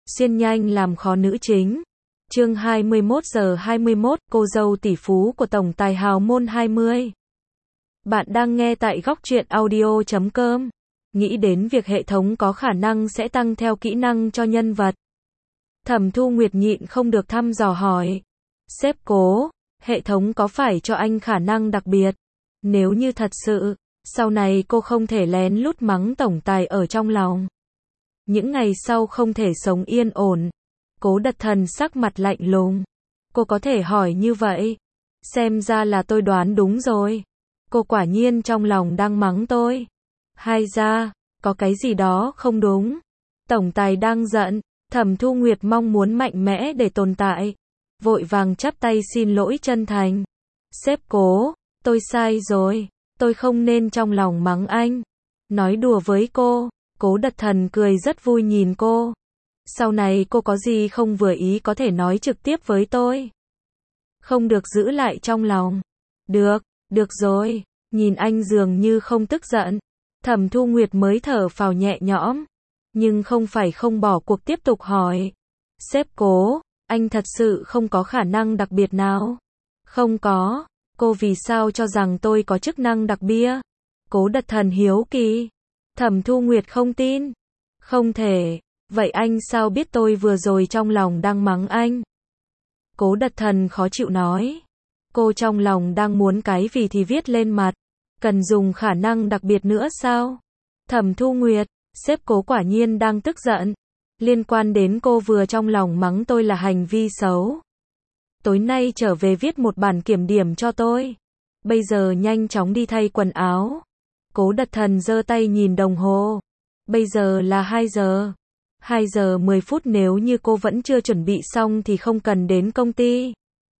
Xuyên nhanh làm khó nữ chính. Chương 21 giờ 21, cô dâu tỷ phú của tổng tài hào môn 20. Bạn đang nghe tại góc truyện audio.com. Nghĩ đến việc hệ thống có khả năng sẽ tăng theo kỹ năng cho nhân vật, Thẩm Thu Nguyệt nhịn không được thăm dò hỏi. Sếp Cố, hệ thống có phải cho anh khả năng đặc biệt? Nếu như thật sự, sau này cô không thể lén lút mắng tổng tài ở trong lòng. Những ngày sau không thể sống yên ổn. Cố Đật Thần sắc mặt lạnh lùng. Cô có thể hỏi như vậy? Xem ra là tôi đoán đúng rồi. Cô quả nhiên trong lòng đang mắng tôi. Hay ra, có cái gì đó không đúng. Tổng tài đang giận. Thẩm Thu Nguyệt mong muốn mạnh mẽ để tồn tại. Vội vàng chắp tay xin lỗi chân thành. Sếp Cố, tôi sai rồi. Tôi không nên trong lòng mắng anh. Nói đùa với cô. Cố Đật Thần cười rất vui nhìn cô. Sau này cô có gì không vừa ý có thể nói trực tiếp với tôi. Không được giữ lại trong lòng. Được rồi. Nhìn anh dường như không tức giận. Thẩm Thu Nguyệt mới thở phào nhẹ nhõm. Nhưng không phải không bỏ cuộc tiếp tục hỏi. Sếp Cố, anh thật sự không có khả năng đặc biệt nào? Không có. Cô vì sao cho rằng tôi có chức năng đặc biệt? Cố Đật Thần hiếu kỳ. Thẩm Thu Nguyệt không tin. Không thể. Vậy anh sao biết tôi vừa rồi trong lòng đang mắng anh? Cố Đật Thần khó chịu nói. Cô trong lòng đang muốn cái gì thì viết lên mặt. Cần dùng khả năng đặc biệt nữa sao? Thẩm Thu Nguyệt, sếp Cố quả nhiên đang tức giận. Liên quan đến cô vừa trong lòng mắng tôi là hành vi xấu. Tối nay trở về viết một bản kiểm điểm cho tôi. Bây giờ nhanh chóng đi thay quần áo. Cố Đật Thần giơ tay nhìn đồng hồ. Bây giờ là 2 giờ. 2 giờ 10 phút, nếu như cô vẫn chưa chuẩn bị xong thì không cần đến công ty.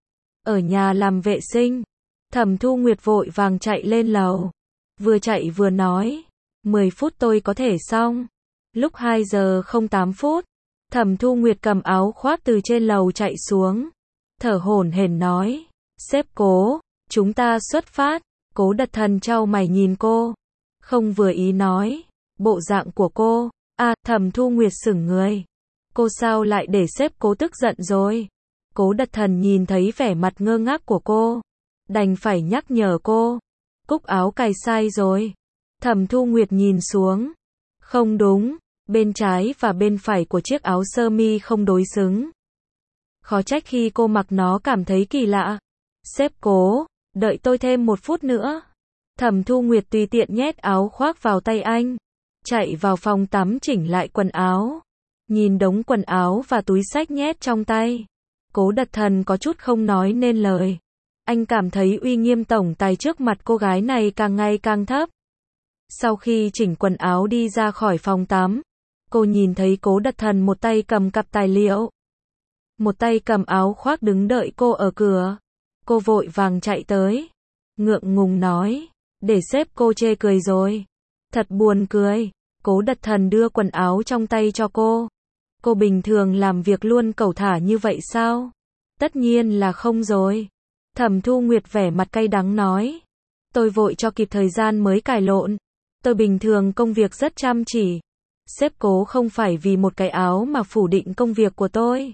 Ở nhà làm vệ sinh. Thẩm Thu Nguyệt vội vàng chạy lên lầu. Vừa chạy vừa nói. 10 phút tôi có thể xong. Lúc 2 giờ 08 phút. Thẩm Thu Nguyệt cầm áo khoác từ trên lầu chạy xuống. Thở hổn hển nói. Sếp Cố, chúng ta xuất phát. Cố Đật Thần chau mày nhìn cô. Không vừa ý nói. Bộ dạng của cô. Thẩm Thu Nguyệt sững người. Cô sao lại để sếp Cố tức giận rồi? Cố Đật Thần nhìn thấy vẻ mặt ngơ ngác của cô. Đành phải nhắc nhở cô. Cúc áo cài sai rồi. Thẩm Thu Nguyệt nhìn xuống. Không đúng. Bên trái và bên phải của chiếc áo sơ mi không đối xứng. Khó trách khi cô mặc nó cảm thấy kỳ lạ. Sếp Cố, đợi tôi thêm 1 phút nữa. Thẩm Thu Nguyệt tùy tiện nhét áo khoác vào tay anh. Chạy vào phòng tắm chỉnh lại quần áo. Nhìn đống quần áo và túi xách nhét trong tay. Cố Đật Thần có chút không nói nên lời. Anh cảm thấy uy nghiêm tổng tài trước mặt cô gái này càng ngày càng thấp. Sau khi chỉnh quần áo đi ra khỏi phòng tắm, cô nhìn thấy Cố Đật Thần một tay cầm cặp tài liệu, một tay cầm áo khoác đứng đợi cô ở cửa. Cô vội vàng chạy tới, ngượng ngùng nói, để sếp cô chê cười rồi. Thật buồn cười. Cố Đật Thần đưa quần áo trong tay cho cô. Cô bình thường làm việc luôn cẩu thả như vậy sao? Tất nhiên là không rồi. Thẩm Thu Nguyệt vẻ mặt cay đắng nói. Tôi vội cho kịp thời gian mới cài lộn. Tôi bình thường công việc rất chăm chỉ. Sếp Cố không phải vì một cái áo mà phủ định công việc của tôi.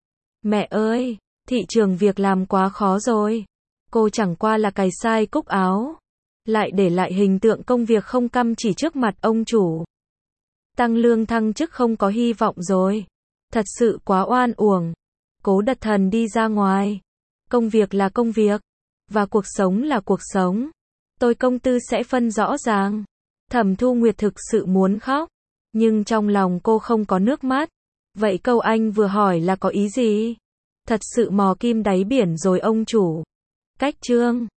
Mẹ ơi, thị trường việc làm quá khó rồi. Cô chẳng qua là cài sai cúc áo. Lại để lại hình tượng công việc không chăm chỉ trước mặt ông chủ. Tăng lương thăng chức không có hy vọng rồi. Thật sự quá oan uổng. Cố Đật Thần đi ra ngoài. Công việc là công việc. Và cuộc sống là cuộc sống. Tôi công tư sẽ phân rõ ràng. Thẩm Thu Nguyệt thực sự muốn khóc. Nhưng trong lòng cô không có nước mắt. Vậy câu anh vừa hỏi là có ý gì? Thật sự mò kim đáy biển rồi ông chủ. Cách chương